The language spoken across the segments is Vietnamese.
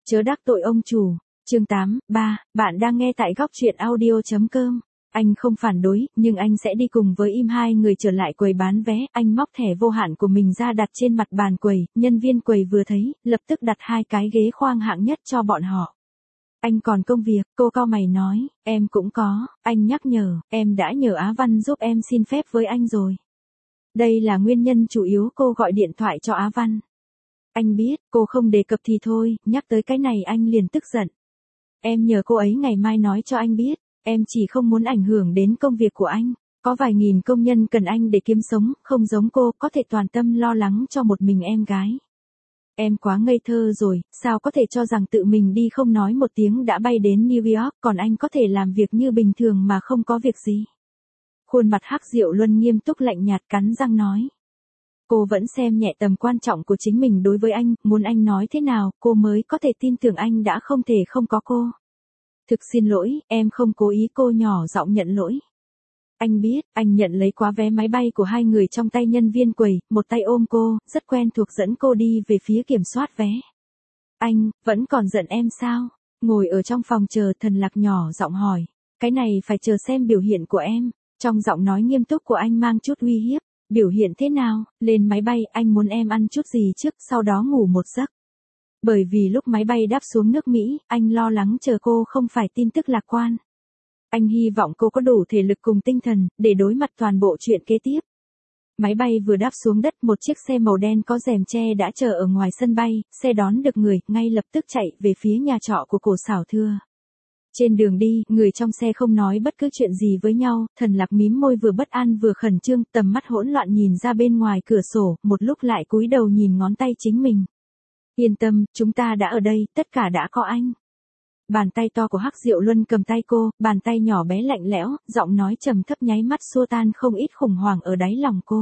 Chớ đắc tội ông chủ. Chương 8, bạn đang nghe tại góc truyện audio.com. Anh không phản đối, nhưng anh sẽ đi cùng với Im hai người trở lại quầy bán vé. Anh móc thẻ vô hạn của mình ra đặt trên mặt bàn quầy, nhân viên quầy vừa thấy, lập tức đặt 2 cái ghế khoang hạng nhất cho bọn họ. Anh còn công việc, cô cau mày nói, em cũng có, anh nhắc nhở, em đã nhờ Á Văn giúp em xin phép với anh rồi. Đây là nguyên nhân chủ yếu cô gọi điện thoại cho Á Văn. Anh biết, cô không đề cập thì thôi, nhắc tới cái này anh liền tức giận. Em nhờ cô ấy ngày mai nói cho anh biết, em chỉ không muốn ảnh hưởng đến công việc của anh. Có vài nghìn công nhân cần anh để kiếm sống, không giống cô, có thể toàn tâm lo lắng cho một mình em gái. Em quá ngây thơ rồi, sao có thể cho rằng tự mình đi không nói một tiếng đã bay đến New York, còn anh có thể làm việc như bình thường mà không có việc gì. Khuôn mặt Hắc Diệu Luân nghiêm túc lạnh nhạt cắn răng nói. Cô vẫn xem nhẹ tầm quan trọng của chính mình đối với anh, muốn anh nói thế nào, cô mới có thể tin tưởng anh đã không thể không có cô. Thực xin lỗi, em không cố ý, cô nhỏ giọng nhận lỗi. Anh biết, anh nhận lấy quá vé máy bay của 2 người trong tay nhân viên quầy, một tay ôm cô, rất quen thuộc dẫn cô đi về phía kiểm soát vé. Anh, vẫn còn giận em sao? Ngồi ở trong phòng chờ, Thần Lạc nhỏ giọng hỏi. Cái này phải chờ xem biểu hiện của em. Trong giọng nói nghiêm túc của anh mang chút uy hiếp. Biểu hiện thế nào? Lên máy bay, anh muốn em ăn chút gì trước, sau đó ngủ một giấc. Bởi vì lúc máy bay đáp xuống nước Mỹ, anh lo lắng chờ cô không phải tin tức lạc quan. Anh hy vọng cô có đủ thể lực cùng tinh thần, để đối mặt toàn bộ chuyện kế tiếp. Máy bay vừa đáp xuống đất, một chiếc xe màu đen có rèm che đã chờ ở ngoài sân bay, xe đón được người, ngay lập tức chạy về phía nhà trọ của Cổ Xảo Thừa. Trên đường đi, người trong xe không nói bất cứ chuyện gì với nhau, Thần Lạc mím môi vừa bất an vừa khẩn trương, tầm mắt hỗn loạn nhìn ra bên ngoài cửa sổ, một lúc lại cúi đầu nhìn ngón tay chính mình. Yên tâm, chúng ta đã ở đây, tất cả đã có anh. Bàn tay to của Hắc Diệu Luân cầm tay cô, bàn tay nhỏ bé lạnh lẽo, giọng nói trầm thấp nháy mắt xua tan không ít khủng hoảng ở đáy lòng cô.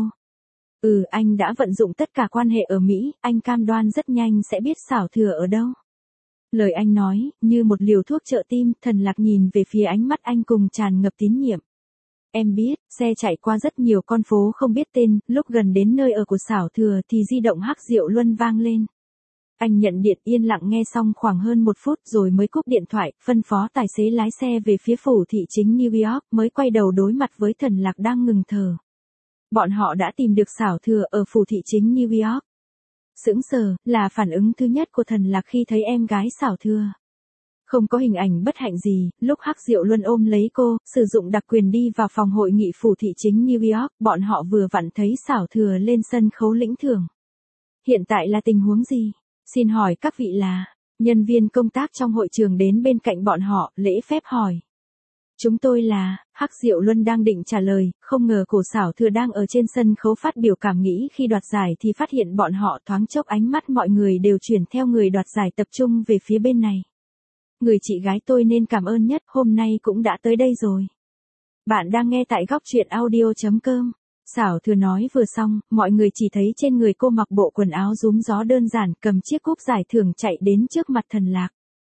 Anh đã vận dụng tất cả quan hệ ở Mỹ, anh cam đoan rất nhanh sẽ biết Xảo Thừa ở đâu. Lời anh nói, như một liều thuốc trợ tim, Thần Lạc nhìn về phía ánh mắt anh cùng tràn ngập tín nhiệm. Em biết, xe chạy qua rất nhiều con phố không biết tên, lúc gần đến nơi ở của Xảo Thừa thì di động Hắc Diệu Luân vang lên. Anh nhận điện yên lặng nghe xong khoảng hơn 1 phút rồi mới cúp điện thoại, phân phó tài xế lái xe về phía phủ thị chính New York, mới quay đầu đối mặt với Thần Lạc đang ngừng thở. Bọn họ đã tìm được Xảo Thừa ở phủ thị chính New York. Sững sờ, là phản ứng thứ nhất của Thần Lạc khi thấy em gái Xảo Thừa. Không có hình ảnh bất hạnh gì, lúc Hắc Diệu Luân ôm lấy cô, sử dụng đặc quyền đi vào phòng hội nghị phủ thị chính New York, bọn họ vừa vặn thấy Xảo Thừa lên sân khấu lĩnh thưởng. Hiện tại là tình huống gì? Xin hỏi các vị là, nhân viên công tác trong hội trường đến bên cạnh bọn họ, lễ phép hỏi. Chúng tôi là, Hắc Diệu Luân đang định trả lời, không ngờ Cổ Xảo Thừa đang ở trên sân khấu phát biểu cảm nghĩ khi đoạt giải thì phát hiện bọn họ, thoáng chốc ánh mắt mọi người đều chuyển theo người đoạt giải tập trung về phía bên này. Người chị gái tôi nên cảm ơn nhất, hôm nay cũng đã tới đây rồi. Bạn đang nghe tại góc truyện audio.com. Xảo Thừa nói vừa xong, mọi người chỉ thấy trên người cô mặc bộ quần áo rúm gió đơn giản, cầm chiếc cúp giải thưởng chạy đến trước mặt Thần Lạc.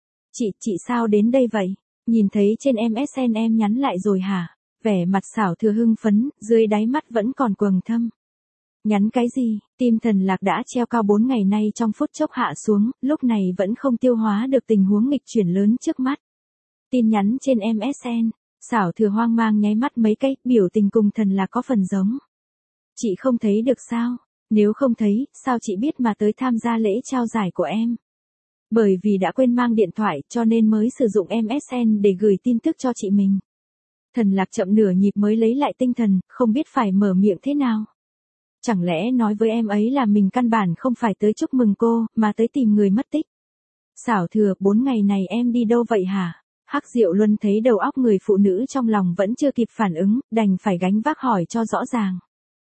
Chị sao đến đây vậy? Nhìn thấy trên MSN em nhắn lại rồi hả? Vẻ mặt Xảo Thừa hưng phấn, dưới đáy mắt vẫn còn quầng thâm. Nhắn cái gì? Tim Thần Lạc đã treo cao 4 ngày nay trong phút chốc hạ xuống, lúc này vẫn không tiêu hóa được tình huống nghịch chuyển lớn trước mắt. Tin nhắn trên MSN. Xảo Thừa hoang mang nháy mắt mấy cái, biểu tình cùng Thần Lạc có phần giống. Chị không thấy được sao? Nếu không thấy, sao chị biết mà tới tham gia lễ trao giải của em? Bởi vì đã quên mang điện thoại cho nên mới sử dụng MSN để gửi tin tức cho chị mình. Thần Lạc chậm nửa nhịp mới lấy lại tinh thần, không biết phải mở miệng thế nào. Chẳng lẽ nói với em ấy là mình căn bản không phải tới chúc mừng cô, mà tới tìm người mất tích. Xảo Thừa, 4 ngày này em đi đâu vậy hả? Hắc Diệu Luân thấy đầu óc người phụ nữ trong lòng vẫn chưa kịp phản ứng, đành phải gánh vác hỏi cho rõ ràng.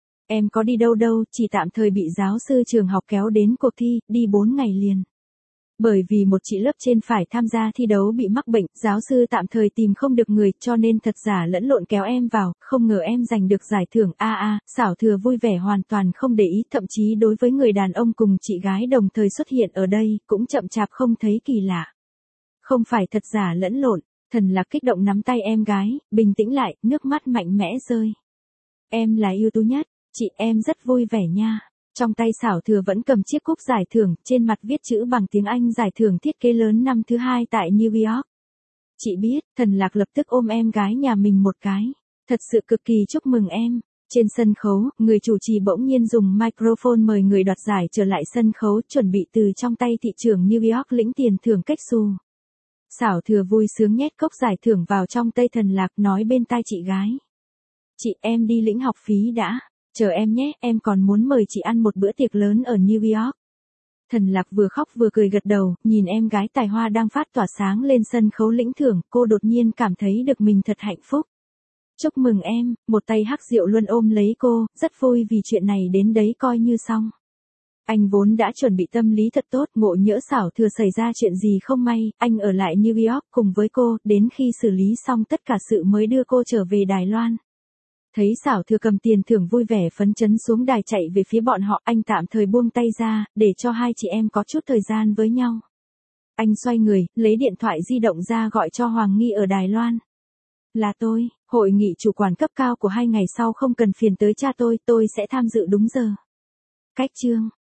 Em có đi đâu đâu, chỉ tạm thời bị giáo sư trường học kéo đến cuộc thi, đi 4 ngày liền. Bởi vì một chị lớp trên phải tham gia thi đấu bị mắc bệnh, giáo sư tạm thời tìm không được người, cho nên thật giả lẫn lộn kéo em vào, không ngờ em giành được giải thưởng. Xảo Thừa vui vẻ hoàn toàn không để ý, thậm chí đối với người đàn ông cùng chị gái đồng thời xuất hiện ở đây, cũng chậm chạp không thấy kỳ lạ. Không phải thật giả lẫn lộn, Thần Lạc kích động nắm tay em gái, bình tĩnh lại, nước mắt mạnh mẽ rơi. Em là ưu tú nhất, chị em rất vui vẻ nha. Trong tay Xảo Thừa vẫn cầm chiếc cúp giải thưởng, trên mặt viết chữ bằng tiếng Anh giải thưởng thiết kế lớn năm thứ 2 tại New York. Chị biết, Thần Lạc lập tức ôm em gái nhà mình một cái. Thật sự cực kỳ chúc mừng em. Trên sân khấu, người chủ trì bỗng nhiên dùng microphone mời người đoạt giải trở lại sân khấu, chuẩn bị từ trong tay thị trưởng New York lĩnh tiền thưởng cách xù. Xảo Thừa vui sướng nhét cốc giải thưởng vào trong tay Thần Lạc, nói bên tai chị gái. Chị, em đi lĩnh học phí đã. Chờ em nhé, em còn muốn mời chị ăn một bữa tiệc lớn ở New York. Thần Lạc vừa khóc vừa cười gật đầu, nhìn em gái tài hoa đang phát tỏa sáng lên sân khấu lĩnh thưởng, cô đột nhiên cảm thấy được mình thật hạnh phúc. Chúc mừng em, một tay Hắc Diệu Luân ôm lấy cô, rất vui vì chuyện này đến đấy coi như xong. Anh vốn đã chuẩn bị tâm lý thật tốt, ngộ nhỡ Xảo Thừa xảy ra chuyện gì không may, anh ở lại New York cùng với cô, đến khi xử lý xong tất cả sự mới đưa cô trở về Đài Loan. Thấy Xảo Thừa cầm tiền thưởng vui vẻ phấn chấn xuống đài chạy về phía bọn họ, anh tạm thời buông tay ra, để cho hai chị em có chút thời gian với nhau. Anh xoay người, lấy điện thoại di động ra gọi cho Hoàng Nghi ở Đài Loan. Là tôi, hội nghị chủ quản cấp cao của 2 ngày sau không cần phiền tới cha tôi sẽ tham dự đúng giờ. Cách chương